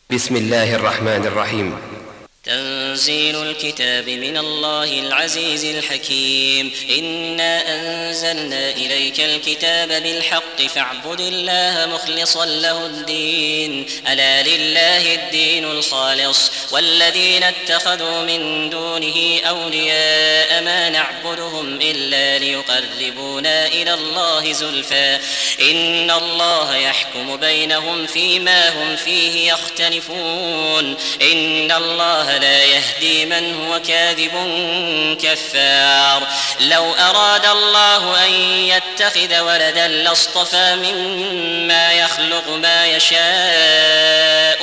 بسم الله الرحمن الرحيم. تنزيل الكتاب من الله العزيز الحكيم. إنا أنزلنا إليك الكتاب بالحق فاعبد الله مخلصا له الدين ألا لله الدين الخالص والذين اتخذوا من دونه أولياء ما نعبدهم إلا ليقربونا إلى الله زلفى إن الله يحكم بينهم فيما هم فيه يختلفون إن الله لا يهدي من هو كاذب كفار. لو أراد الله أن يتخذ ولدا لاصطفى مما يخلق ما يشاء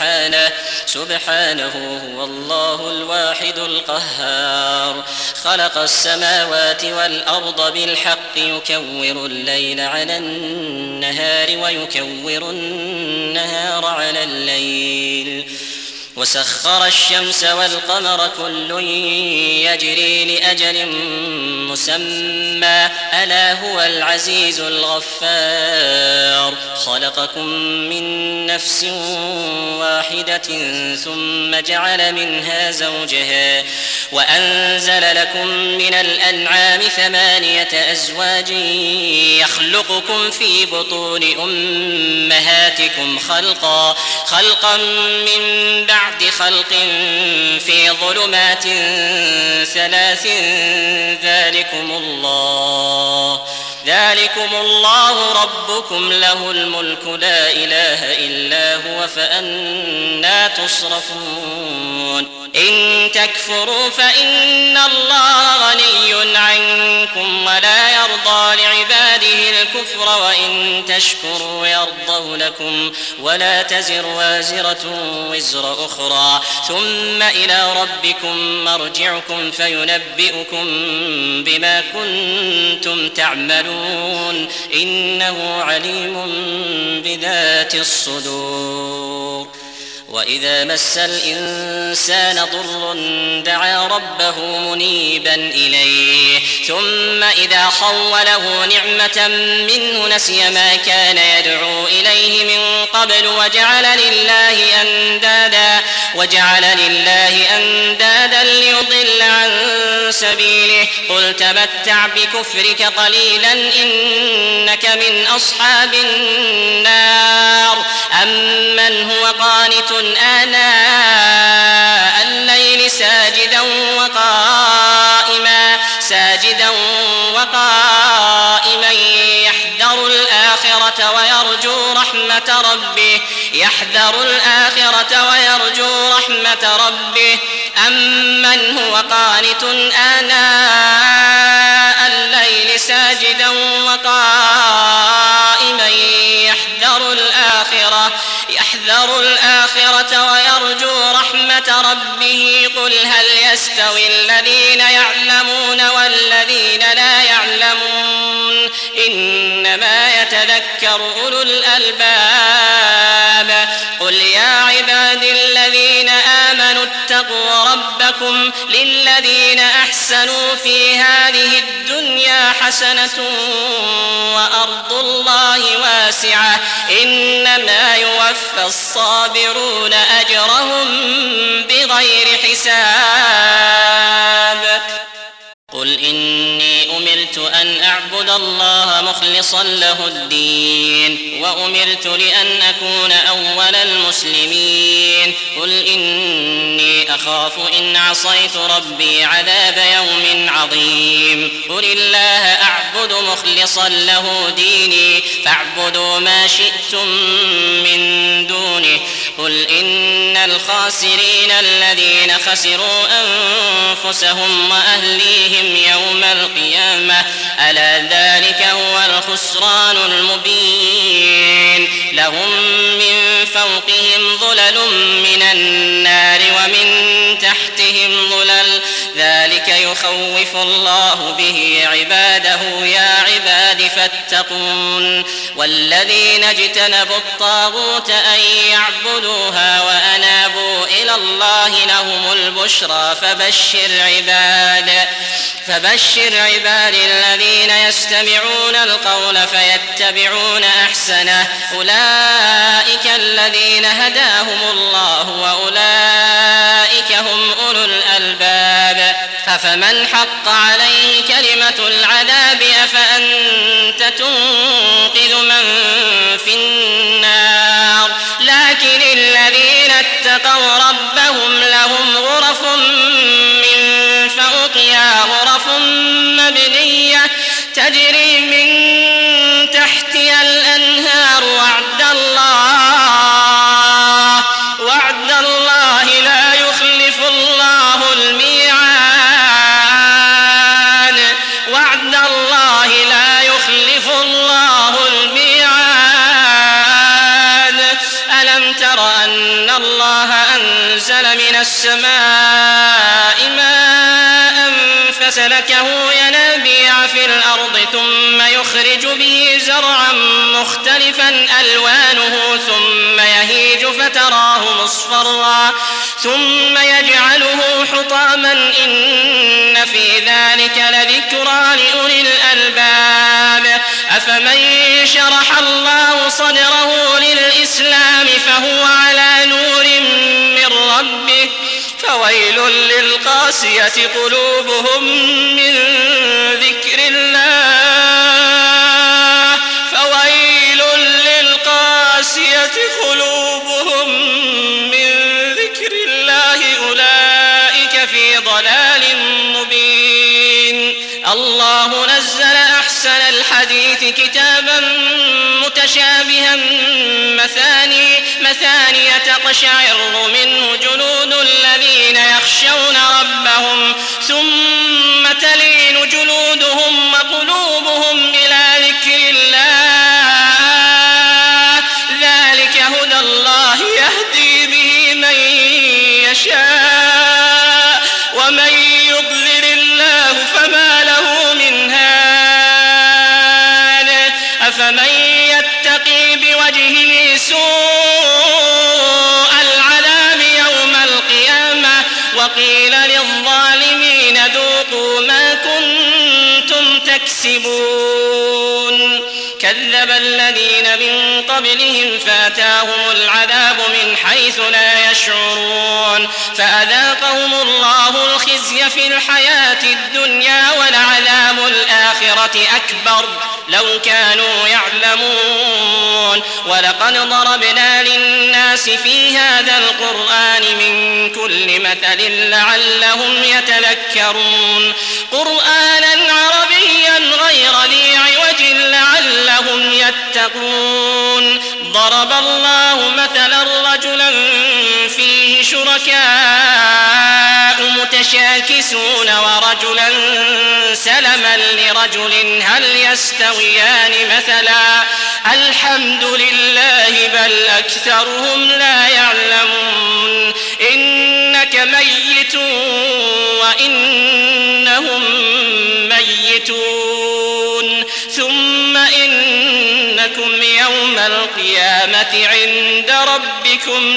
سبحانه هو الله الواحد القهار. خلق السماوات والأرض بالحق يكور الليل على النهار ويكور النهار على الليل وسخر الشمس والقمر كل يجري لأجل مسمى ألا هو العزيز الغفار. خلقكم من نفس واحدة ثم جعل منها زوجها وأنزل لكم من الأنعام 8 أزواج يخلقكم في بطون أمهاتكم خلقا من بعد خلق في ظلمات 3 ذلكم الله ربكم له الملك لا إله إلا هو فأنى تصرفون. إن تكفروا فإن الله غني عنكم ولا يرضى لعباده الكفر وإن تشكروا يرضه لكم ولا تزر وازرة وزر أخرى ثم إلى ربكم مرجعكم فينبئكم بما كنتم تعملون إنه عليم بذات الصدور. وإذا مس الإنسان ضر دعا ربه منيبا إليه ثم إذا خوله نعمة منه نسي ما كان يدعو إليه من قبل وجعل لله أندادا ليضل عن سبيله قل تمتع بكفرك قليلا إنك من أصحاب النار. أمن هو قانت آناء الليل ساجدا وقائما يحذر الآخرة ويرجو رحمة ربه أمن هو قانت آناء الليل ساجدا وقائما يحذر الآخرة ويرجو رحمة ربه قل هل يستوي الذين يعلمون والذين لا يعلمون إنما يتذكر أولو الألباب. قل يا عبادي الذين آمنوا اتقوا ربكم للذين أحسنوا في هذه الدنيا حسنة وأرض الله واسعة إنما يوفى الصابرون أجرهم بغير حساب. قل إني أمرت أن أعبد الله مخلصا له الدين وأمرت لأن أكون أول المسلمين. قل إني أخاف إن عصيت ربي عذاب يوم عظيم. قل الله أعبد مخلصا له ديني فاعبدوا ما شئتم من دونه. قل إن الخاسرين الذين خسروا أنفسهم وأهليهم يوم القيامة ألا ذلك هو الخسران المبين. لهم من فوقهم ظلل من النار ومن تحتهم ظلل ذلك يخوف الله به عباده يا عباد فاتقون. والذين اجتنبوا الطاغوت أن يعبدوها وأنابوا إلى الله لهم البشرى البشرى فبشر عباد الذين يستمعون القول فيتبعون أحسنه أولئك الذين هداهم الله وأولئك هم أولو الألباب أفمن حق عليه كلمة العذاب أفأنت تنقذ من في النار لكن الذين اتقوا ربهم لهم غرف من فوقها غرف مبنية تجري من تحتها الأنهار وعد الله لا يخلف الله الميعاد ألم تر أن الله أنزل من السماء ماء فسلكه ينابيع في الأرض ثم يخرج به زرعا مختلفا ألوانه ثم يهيج فتراه مصفرا ثم يجعله حطاما إن في ذلك لذكرى لأولي الألباب أفمن شرح الله صدره للإسلام فهو على نور من ربه فويل للقاسية قلوبهم من ذكر الله أولئك في ضلال مبين. الله نزل أحسن الحديث كتابا متشابها مثانية تقشعر منه جلود الذين يخشون ربهم ثم تلين جلودهم وقلوبهم إلى ذكر الله ذلك هدى الله يهدي به من يشاء ومن يضلل الله فما له من هاد. أفمن يتقي بوجهه سوء العذاب يوم القيامة وقيل للظالمين ذوقوا ما كنتم تكسبون. كذب الذين من قبلهم فأتاهم العذاب من حيث لا يشعرون فأذاقهم الله الخزي في الحياة الدنيا ولعذاب الآخرة أكبر لو كانوا يعلمون. ولقد ضربنا للناس في هذا القرآن من كل مثل لعلهم يتذكرون قرآنا عربيا غير ذي عوج لعلهم يتقون. ضرب الله مثلا رجلا فيه شركاء متشاكسون ورجلا سلما لرجل هل يستويان مثلا الحمد لله بل أكثرهم لا يعلمون. إنك ميت وإنهم ميتون ثم إنكم يوم القيامة عند ربكم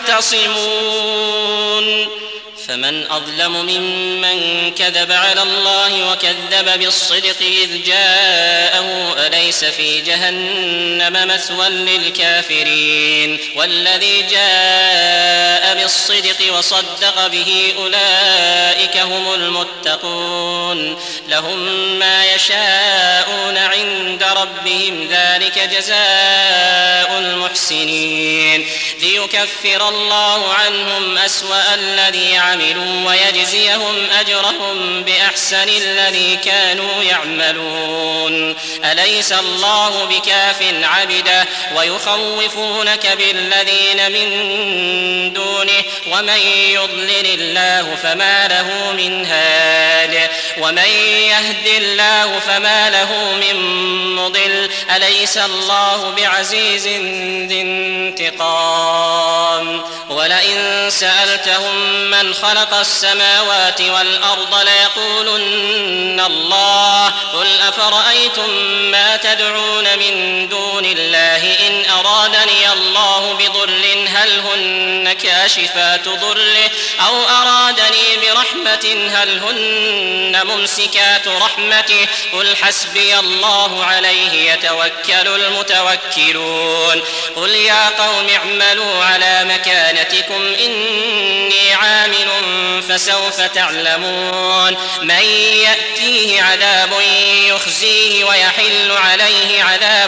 تختصمون. فمن أظلم ممن كذب على الله وكذب بالصدق إذ جاءه أليس في جهنم مثوى للكافرين. والذي جاء بالصدق وصدق به أولئك هم المتقون لهم ما يشاءون عند ربهم ذلك جزاء المحسنين ليكفر الله عنهم أسوأ الذي عملوا ويجزيهم أجرهم بأحسن الذي كانوا يعملون. أليس الله بكاف عبده ويخوفونك بالذين من دونه ومن يضلل الله فما له من هاد ومن يهد الله فما له من مضل. أليس الله بعزيز ذي انتقام. ولئن سألتهم من خلق السماوات والأرض ليقولن الله قل أفرأيتم ما تدعون من دون الله إن أرادني الله بضر هل هن كاشفات ضره أو أرادني برحمة هل هن ممسكات رحمته قل حسبي الله عليه يتوكل المتوكلون قل يا قوم اعملوا على مكانتكم إني عامل فسوف تعلمون من يأتيه عذاب يخزيه ويحل عليه عذاب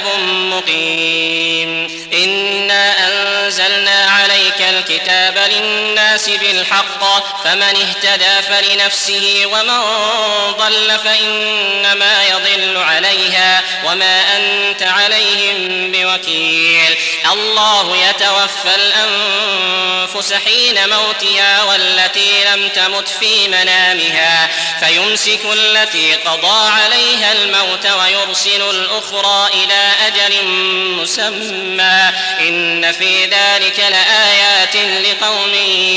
مقيم إنا أنزلنا عليك الكتاب للناس بالحق فمن اهتدى فلنفسه ومن ضل فإنما يضل عليها وما أنت عليهم بوكيل الله يتوفى الأنفس حين موتها والتي لم تمت في منامها فيمسك التي قضى عليها الموت ويرسل الأخرى إلى أجل مسمى إن في ذلك لآيات لقوم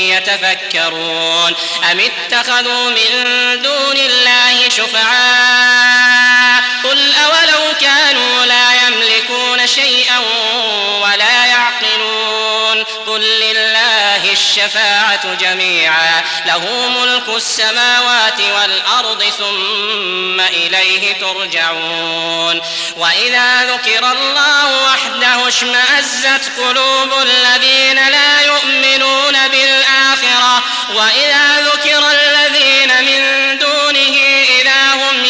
يتفكرون أم اتخذوا من دون الله شفعاء قل أولو كانوا لا يملكون شيئا ولا يعقلون قل لله الشفاعة جميعا له ملك السماوات والأرض ثم إليه ترجعون وإذا ذكر الله وحده اشمأزت قلوب الذين لا يؤمنون بالآخرة وإذا ذكر الذين من دونه إذا هم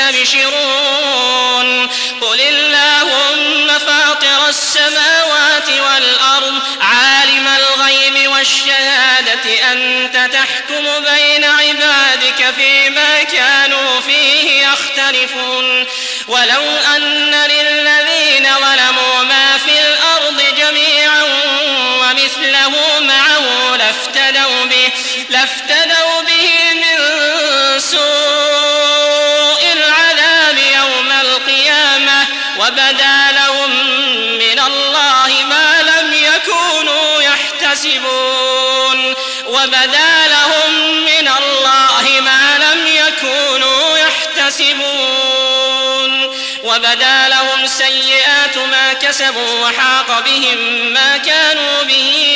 يستبشرون قل اللهم فاطر السماوات والأرض عالم الغيب والشهادة أنت تحكم بين عبادك فيما كانوا فيه يختلفون ولو أن للذين ظلموا ما في الأرض جميعا ومثله معه لافتدوا به من سوء العذاب يوم القيامة وبدا لهم من الله ما لم يكونوا يحتسبون وبدا لهم سيئات ما كسبوا وحاق بهم ما كانوا به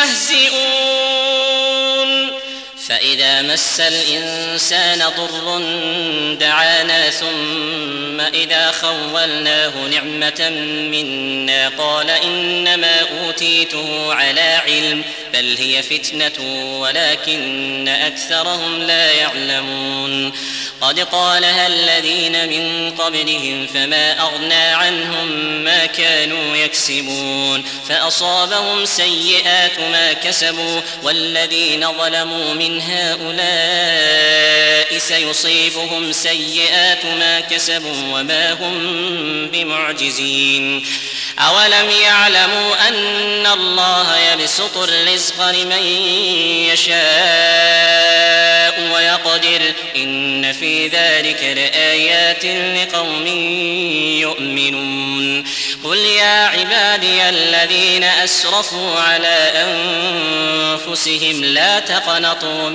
يستهزئون فإذا مس الإنسان ضر دعانا ثم إذا خولناه نعمة منا قال إنما أوتيته على علم بل هي فتنة ولكن أكثرهم لا يعلمون قد قالها الذين من قبلهم فما أغنى عنهم ما كانوا يكسبون فأصابهم سيئات ما كسبوا والذين ظلموا من هؤلاء سيصيبهم سيئات ما كسبوا وما هم بمعجزين أولم يعلموا أن الله يبسط الرزق لمن يشاء ويقدر إن في ذلك لآيات لقوم يؤمنون قل يا عبادي الذين أسرفوا على أنفسهم لا تقنطوا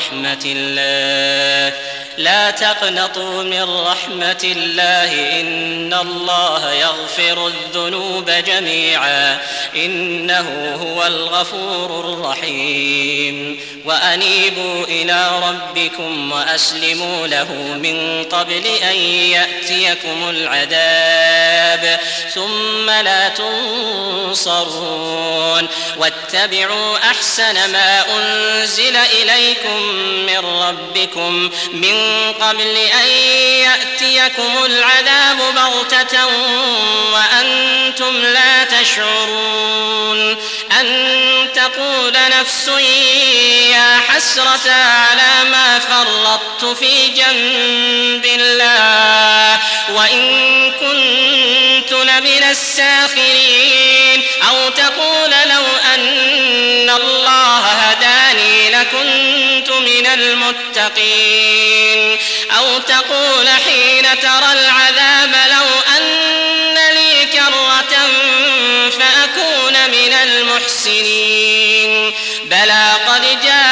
من رحمة الله إن الله يغفر الذنوب جميعا إنه هو الغفور الرحيم وأنيبوا إلى ربكم وأسلموا له من قبل أن يأتيكم العذاب ثم لا تنصرون واتبعوا أحسن ما أنزل إليكم من ربكم من قبل أن يأتيكم العذاب بغتة وأنتم لا تشعرون أن تقول نفس يا حسرة على ما فرطت في جنب الله وإن كنت لمن الساخرين أو تقول لو أن الله هداني لكنت من المتقين أو تقول حين ترى العذاب لو أن لي كرة فأكون من المحسنين بلى قد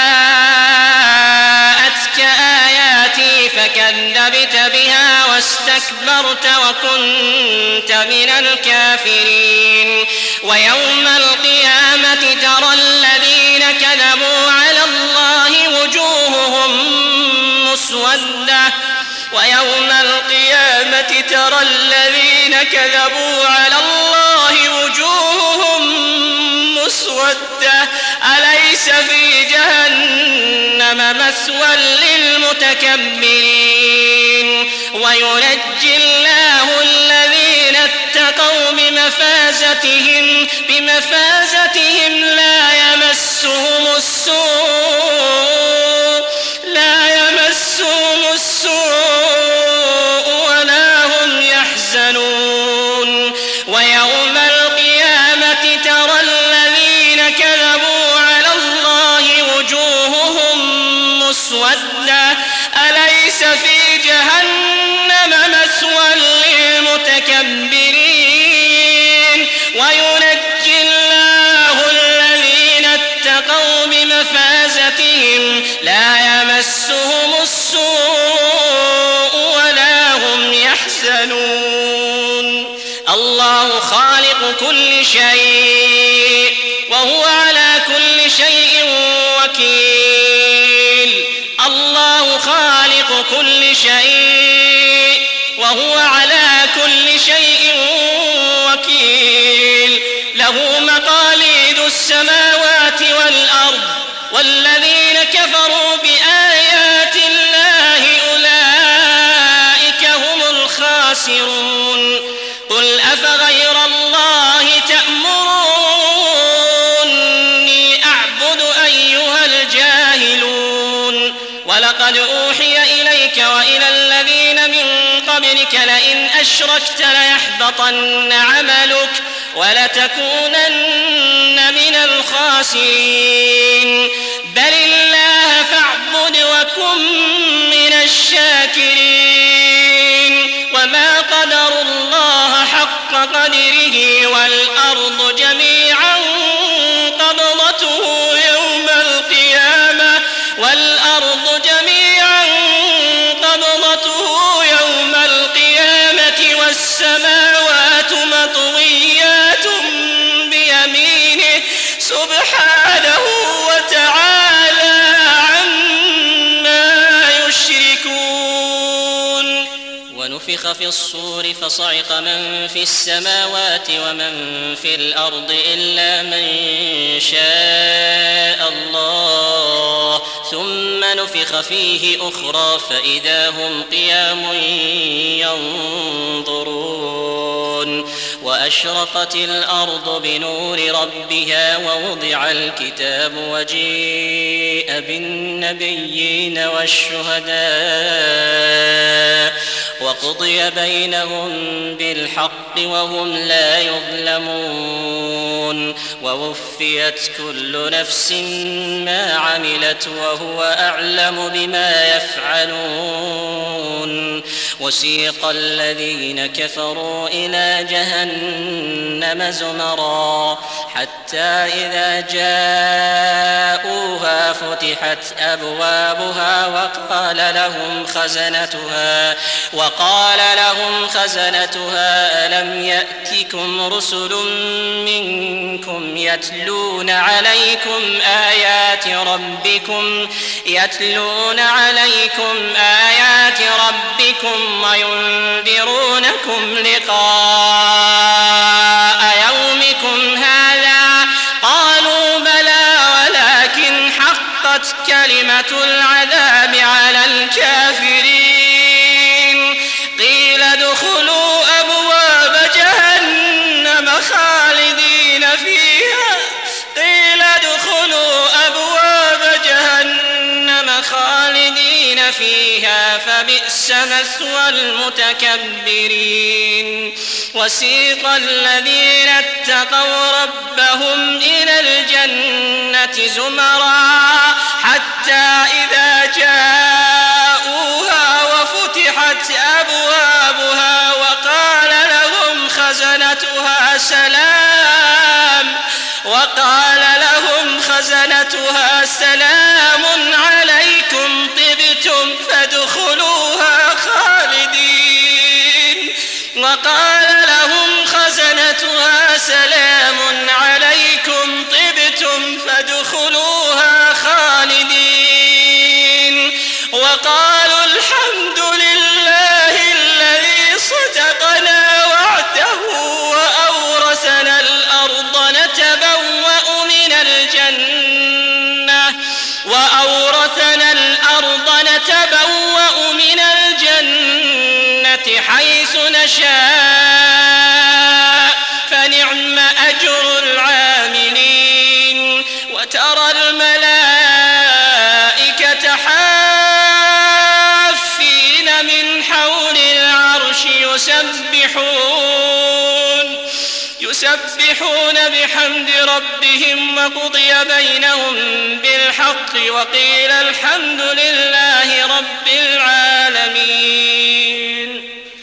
جاءتك آياتي فكذبت بها واستكبرت وكنت من الكافرين ويوم القيامة ترى ترى الذين كذبوا على الله وجوههم مسودة أليس في جهنم مثوى للمتكبرين وينجي الله الذين اتقوا بمفازتهم لا يمسهم السوء ولا هم يحزنون ويوم القيامة ترى الذين كذبوا على الله وجوههم مسودة أليس في جهنم مثوى للمتكبرين وينجي الله الذين اتقوا بمفازتهم لا يمسهم السوء ولا هم يحزنون الله خالق كل شيء وهو على كل شيء وكيل الله خالق كل شيء وهو على كل شيء وكيل له مقاليد السماوات والأرض والذين كفروا بآيات الله أولئك هم الخاسرون قل أفغير الله تأمروني أعبد أيها الجاهلون ولقد أوحي إليك وإلى الذين من قبلك لئن أشركت ليحبطن عملك ولتكونن من الخاسرين بل الله فاعبد وكن من الشاكرين وما قدروا الله حق قدره والأرض جميعا قبضته يوم القيامة والسماوات مطويات بيمينه سبحانه وتعالى عما يشركون ونفخ في الصور فصعق من في السماوات ومن في الأرض إلا من شاء الله ثم نفخ فيه أخرى فإذا هم قيام ينظرون وأشرقت الأرض بنور ربها ووضع الكتاب وجيء بالنبيين والشهداء وقضي بينهم بالحق وهم لا يظلمون ووفيت كل نفس ما عملت وهو أعلم بما يفعلون وسيق الذين كفروا إلى جهنم زمرا حتى إذا جاءوها فتحت أبوابها وقال لهم خزنتها ألم يأتكم رسل منكم يتلون عليكم آيات ربكم وينذرونكم لقاء يومكم هذا قالوا بلى ولكن حقت كلمة العذاب على الكافرين قيل ادخلوا أبواب جهنم خالدين فيها فبئس مثوى المتكبرين وسيق الذين اتقوا ربهم إلى الجنة زمرا حتى إذا جاءوها وفتحت أبوابها وقال لهم خزنتها سلام عليكم طبتم فادخلوها خالدين وقال لهم خزنتها سلام عليكم طبتم فادخلوها خالدين وقالوا الحمد لله الذي صدق حيث نشاء فنعم أجر العاملين وترى الملائكة حافين من حول العرش يسبحون بحمد ربهم وقضي بينهم بالحق وقيل الحمد لله رب العالمين.